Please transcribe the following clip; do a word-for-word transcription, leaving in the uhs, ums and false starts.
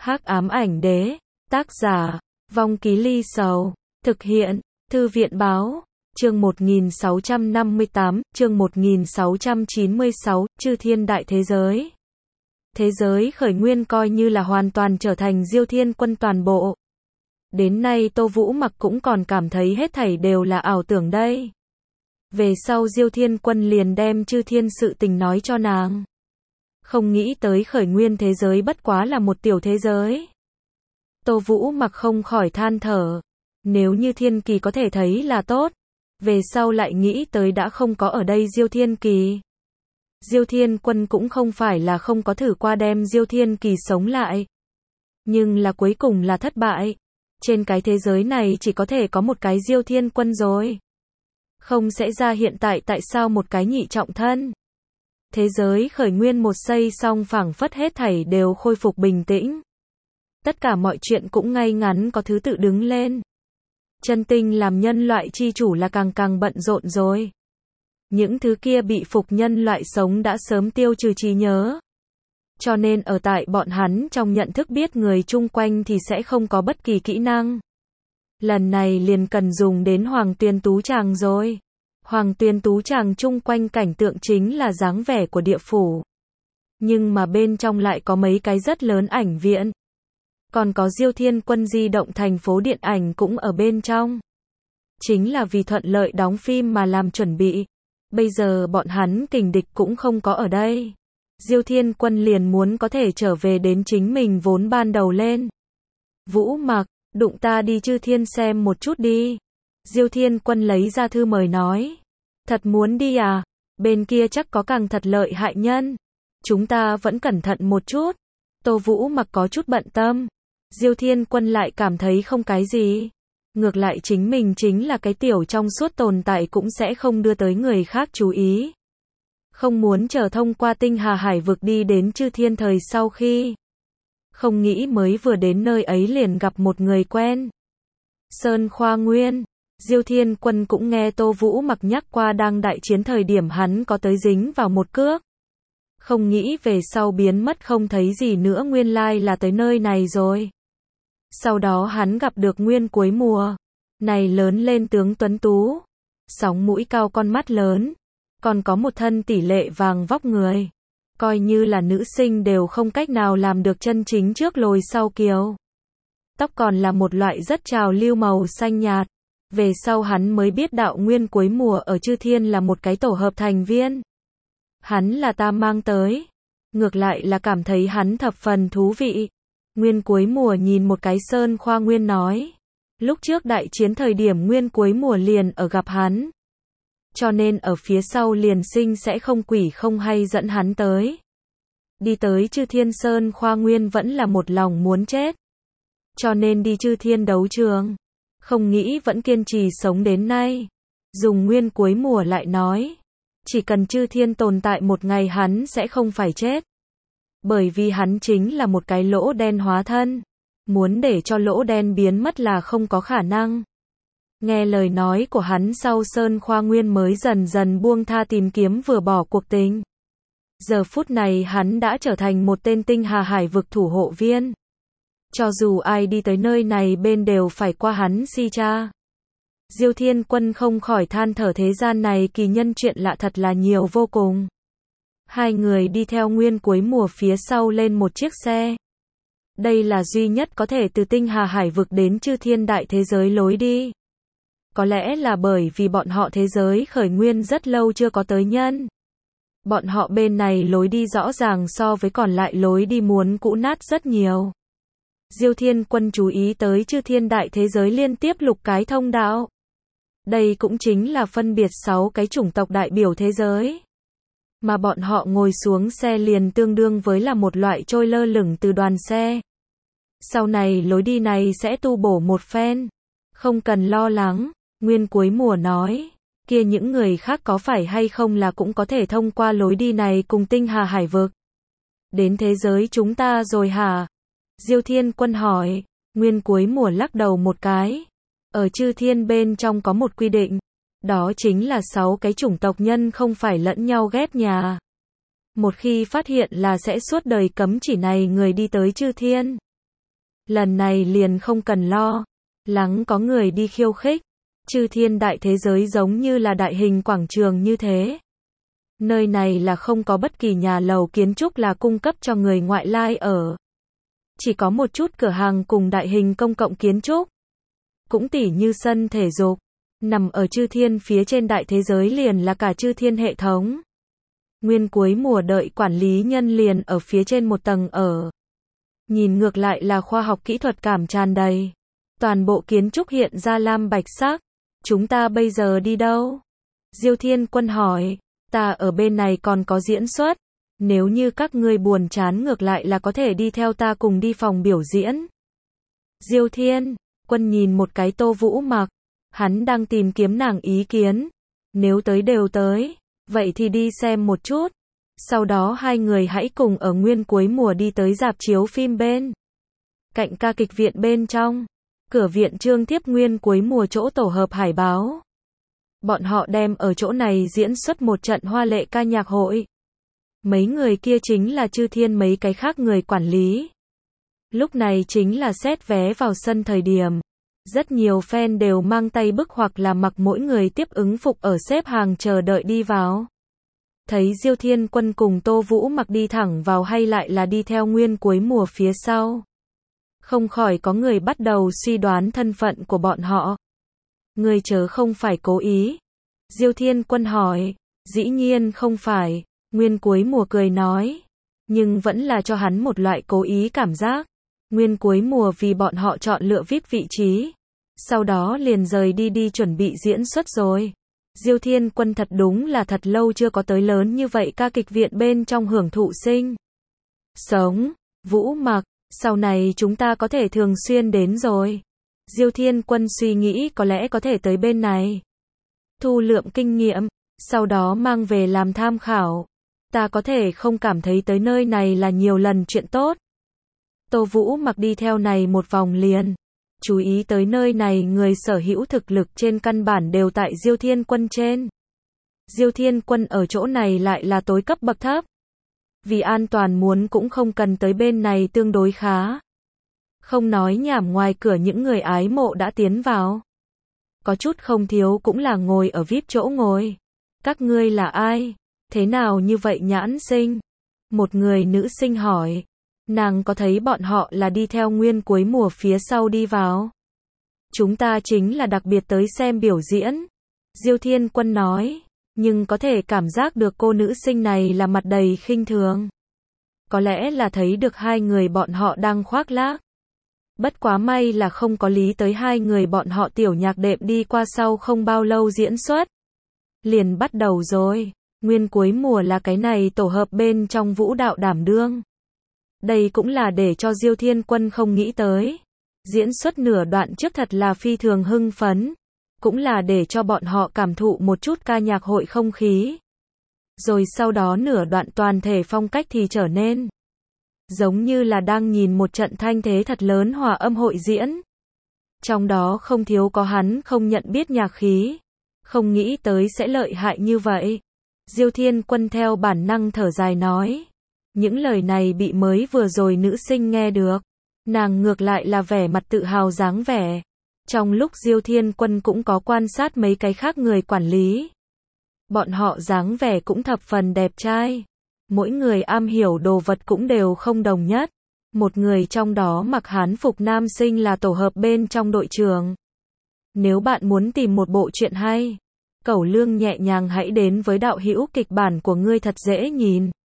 Hắc ám ảnh đế, tác giả, Vong Ký Ly Sầu, thực hiện, Thư viện báo, chương một nghìn sáu trăm năm mươi tám, chương một nghìn sáu trăm chín mươi sáu, Chư Thiên Đại Thế Giới. Thế giới khởi nguyên coi như là hoàn toàn trở thành Diêu Thiên Quân toàn bộ. Đến nay Tô Vũ Mặc cũng còn cảm thấy hết thảy đều là ảo tưởng đây. Về sau Diêu Thiên Quân liền đem chư thiên sự tình nói cho nàng. Không nghĩ tới khởi nguyên thế giới bất quá là một tiểu thế giới. Tô Vũ Mặc không khỏi than thở. Nếu như thiên kỳ có thể thấy là tốt. Về sau lại nghĩ tới đã không có ở đây Diêu Thiên Kỳ. Diêu Thiên Quân cũng không phải là không có thử qua đem Diêu Thiên Kỳ sống lại. Nhưng là cuối cùng là thất bại. Trên cái thế giới này chỉ có thể có một cái Diêu Thiên Quân rồi. Không sẽ ra hiện tại tại sao một cái nhị trọng thân. Thế giới khởi nguyên một xây xong phảng phất hết thảy đều khôi phục bình tĩnh. Tất cả mọi chuyện cũng ngay ngắn có thứ tự đứng lên. Chân tinh làm nhân loại chi chủ là càng càng bận rộn rồi. Những thứ kia bị phục nhân loại sống đã sớm tiêu trừ trí nhớ. Cho nên ở tại bọn hắn trong nhận thức biết người chung quanh thì sẽ không có bất kỳ kỹ năng. Lần này liền cần dùng đến Hoàng Tuyền Tú Tràng rồi. Hoàng Tuyền Tú Tràng chung quanh cảnh tượng chính là dáng vẻ của địa phủ. Nhưng mà bên trong lại có mấy cái rất lớn ảnh viện. Còn có Diêu Thiên Quân di động thành phố điện ảnh cũng ở bên trong. Chính là vì thuận lợi đóng phim mà làm chuẩn bị. Bây giờ bọn hắn kình địch cũng không có ở đây. Diêu Thiên Quân liền muốn có thể trở về đến chính mình vốn ban đầu lên. Vũ Mặc, đụng ta đi Chư Thiên xem một chút đi. Diêu Thiên Quân lấy ra thư mời nói. Thật muốn đi à? Bên kia chắc có càng thật lợi hại nhân. Chúng ta vẫn cẩn thận một chút. Tô Vũ Mặc có chút bận tâm. Diêu Thiên Quân lại cảm thấy không cái gì. Ngược lại chính mình chính là cái tiểu trong suốt tồn tại cũng sẽ không đưa tới người khác chú ý. Không muốn chờ thông qua tinh hà hải vực đi đến Chư Thiên thời sau khi. Không nghĩ mới vừa đến nơi ấy liền gặp một người quen. Sơn Khoa Nguyên. Diêu Thiên Quân cũng nghe Tô Vũ Mặc nhắc qua đang đại chiến thời điểm hắn có tới dính vào một cước. Không nghĩ về sau biến mất không thấy gì nữa nguyên lai là tới nơi này rồi. Sau đó hắn gặp được Nguyên Cuối Mùa. Này lớn lên tướng tuấn tú. Sóng mũi cao con mắt lớn. Còn có một thân tỷ lệ vàng vóc người. Coi như là nữ sinh đều không cách nào làm được chân chính trước lồi sau kiều. Tóc còn là một loại rất trào lưu màu xanh nhạt. Về sau hắn mới biết đạo Nguyên Cuối Mùa ở Chư Thiên là một cái tổ hợp thành viên. Hắn là ta mang tới. Ngược lại là cảm thấy hắn thập phần thú vị. Nguyên Cuối Mùa nhìn một cái Sơn Khoa Nguyên nói. Lúc trước đại chiến thời điểm Nguyên Cuối Mùa liền ở gặp hắn. Cho nên ở phía sau liền sinh sẽ không quỷ không hay dẫn hắn tới. Đi tới Chư Thiên Sơn Khoa Nguyên vẫn là một lòng muốn chết. Cho nên đi Chư Thiên đấu trường. Không nghĩ vẫn kiên trì sống đến nay. Dùng Nguyên Cuối Mùa lại nói. Chỉ cần Chư Thiên tồn tại một ngày hắn sẽ không phải chết. Bởi vì hắn chính là một cái lỗ đen hóa thân. Muốn để cho lỗ đen biến mất là không có khả năng. Nghe lời nói của hắn sau Sơn Khoa Nguyên mới dần dần buông tha tìm kiếm vừa bỏ cuộc tình. Giờ phút này hắn đã trở thành một tên tinh hà hải vực thủ hộ viên. Cho dù ai đi tới nơi này bên đều phải qua hắn si cha. Diêu Thiên Quân không khỏi than thở thế gian này kỳ nhân chuyện lạ thật là nhiều vô cùng. Hai người đi theo Nguyên Cuối Mùa phía sau lên một chiếc xe. Đây là duy nhất có thể từ tinh hà hải vực đến Chư Thiên Đại Thế Giới lối đi. Có lẽ là bởi vì bọn họ thế giới khởi nguyên rất lâu chưa có tới nhân. Bọn họ bên này lối đi rõ ràng so với còn lại lối đi muốn cũ nát rất nhiều. Diêu Thiên Quân chú ý tới Chư Thiên Đại Thế Giới liên tiếp lục cái thông đạo. Đây cũng chính là phân biệt sáu cái chủng tộc đại biểu thế giới. Mà bọn họ ngồi xuống xe liền tương đương với là một loại trôi lơ lửng từ đoàn xe. Sau này lối đi này sẽ tu bổ một phen. Không cần lo lắng, Nguyên Cuối Mùa nói. Kia những người khác có phải hay không là cũng có thể thông qua lối đi này cùng tinh hà hải vực. Đến thế giới chúng ta rồi hả? Diêu Thiên Quân hỏi. Nguyên Cuối Mùa lắc đầu một cái. Ở Chư Thiên bên trong có một quy định. Đó chính là sáu cái chủng tộc nhân không phải lẫn nhau ghét nhà. Một khi phát hiện là sẽ suốt đời cấm chỉ này người đi tới Chư Thiên. Lần này liền không cần lo lắng có người đi khiêu khích. Chư thiên đại thế giới giống như là đại hình quảng trường như thế. Nơi này là không có bất kỳ nhà lầu kiến trúc là cung cấp cho người ngoại lai ở. Chỉ có một chút cửa hàng cùng đại hình công cộng kiến trúc. Cũng tỉ như sân thể dục. Nằm ở chư thiên phía trên đại thế giới liền là cả chư thiên hệ thống. Nguyên cuối mùa đợi quản lý nhân liền ở phía trên một tầng ở. Nhìn ngược lại là khoa học kỹ thuật cảm tràn đầy. Toàn bộ kiến trúc hiện ra lam bạch sắc. Chúng ta bây giờ đi đâu? Diêu Thiên Quân hỏi. Ta ở bên này còn có diễn xuất. Nếu như các ngươi buồn chán ngược lại là có thể đi theo ta cùng đi phòng biểu diễn. Diêu Thiên Quân nhìn một cái Tô Vũ Mặc. Hắn đang tìm kiếm nàng ý kiến. Nếu tới đều tới, vậy thì đi xem một chút. Sau đó hai người hãy cùng ở nguyên cuối mùa đi tới rạp chiếu phim bên cạnh ca kịch viện bên trong. Cửa viện trương tiếp nguyên cuối mùa chỗ tổ hợp hải báo. Bọn họ đem ở chỗ này diễn xuất một trận hoa lệ ca nhạc hội. Mấy người kia chính là chư thiên mấy cái khác người quản lý. Lúc này chính là xét vé vào sân thời điểm. Rất nhiều fan đều mang tay bức hoặc là mặc mỗi người tiếp ứng phục ở xếp hàng chờ đợi đi vào. Thấy Diêu Thiên Quân cùng Tô Vũ Mặc đi thẳng vào hay lại là đi theo nguyên cuối mùa phía sau. Không khỏi có người bắt đầu suy đoán thân phận của bọn họ. Người chớ không phải cố ý. Diêu Thiên Quân hỏi. Dĩ nhiên không phải. Nguyên cuối mùa cười nói. Nhưng vẫn là cho hắn một loại cố ý cảm giác. Nguyên cuối mùa vì bọn họ chọn lựa vê i pê vị trí. Sau đó liền rời đi đi chuẩn bị diễn xuất rồi. Diêu Thiên Quân thật đúng là thật lâu chưa có tới lớn như vậy ca kịch viện bên trong hưởng thụ sinh sống. Vũ Mặc, sau này chúng ta có thể thường xuyên đến rồi. Diêu Thiên Quân suy nghĩ có lẽ có thể tới bên này. Thu lượm kinh nghiệm, sau đó mang về làm tham khảo. Ta có thể không cảm thấy tới nơi này là nhiều lần chuyện tốt. Tô Vũ Mặc đi theo này một vòng liền. Chú ý tới nơi này người sở hữu thực lực trên căn bản đều tại Diêu Thiên Quân trên. Diêu Thiên Quân ở chỗ này lại là tối cấp bậc thấp. Vì an toàn muốn cũng không cần tới bên này tương đối khá. Không nói nhảm ngoài cửa những người ái mộ đã tiến vào. Có chút không thiếu cũng là ngồi ở vê i pê chỗ ngồi. Các ngươi là ai? Thế nào như vậy nhãn sinh? Một người nữ sinh hỏi. Nàng có thấy bọn họ là đi theo nguyên cuối mùa phía sau đi vào. Chúng ta chính là đặc biệt tới xem biểu diễn. Diêu Thiên Quân nói. Nhưng có thể cảm giác được cô nữ sinh này là mặt đầy khinh thường. Có lẽ là thấy được hai người bọn họ đang khoác lác. Bất quá may là không có lý tới hai người bọn họ tiểu nhạc đệm đi qua sau không bao lâu diễn xuất. Liền bắt đầu rồi. Nguyên cuối mùa là cái này tổ hợp bên trong vũ đạo đảm đương. Đây cũng là để cho Diêu Thiên Quân không nghĩ tới. Diễn xuất nửa đoạn trước thật là phi thường hưng phấn. Cũng là để cho bọn họ cảm thụ một chút ca nhạc hội không khí. Rồi sau đó nửa đoạn toàn thể phong cách thì trở nên giống như là đang nhìn một trận thanh thế thật lớn hòa âm hội diễn. Trong đó không thiếu có hắn không nhận biết nhạc khí. Không nghĩ tới sẽ lợi hại như vậy. Diêu Thiên Quân theo bản năng thở dài nói. Những lời này bị mới vừa rồi nữ sinh nghe được. Nàng ngược lại là vẻ mặt tự hào dáng vẻ. Trong lúc Diêu Thiên Quân cũng có quan sát mấy cái khác người quản lý. Bọn họ dáng vẻ cũng thập phần đẹp trai. Mỗi người am hiểu đồ vật cũng đều không đồng nhất. Một người trong đó mặc hán phục nam sinh là tổ hợp bên trong đội trường. Nếu bạn muốn tìm một bộ truyện hay, Cẩu Lương nhẹ nhàng hãy đến với đạo hữu kịch bản của ngươi thật dễ nhìn.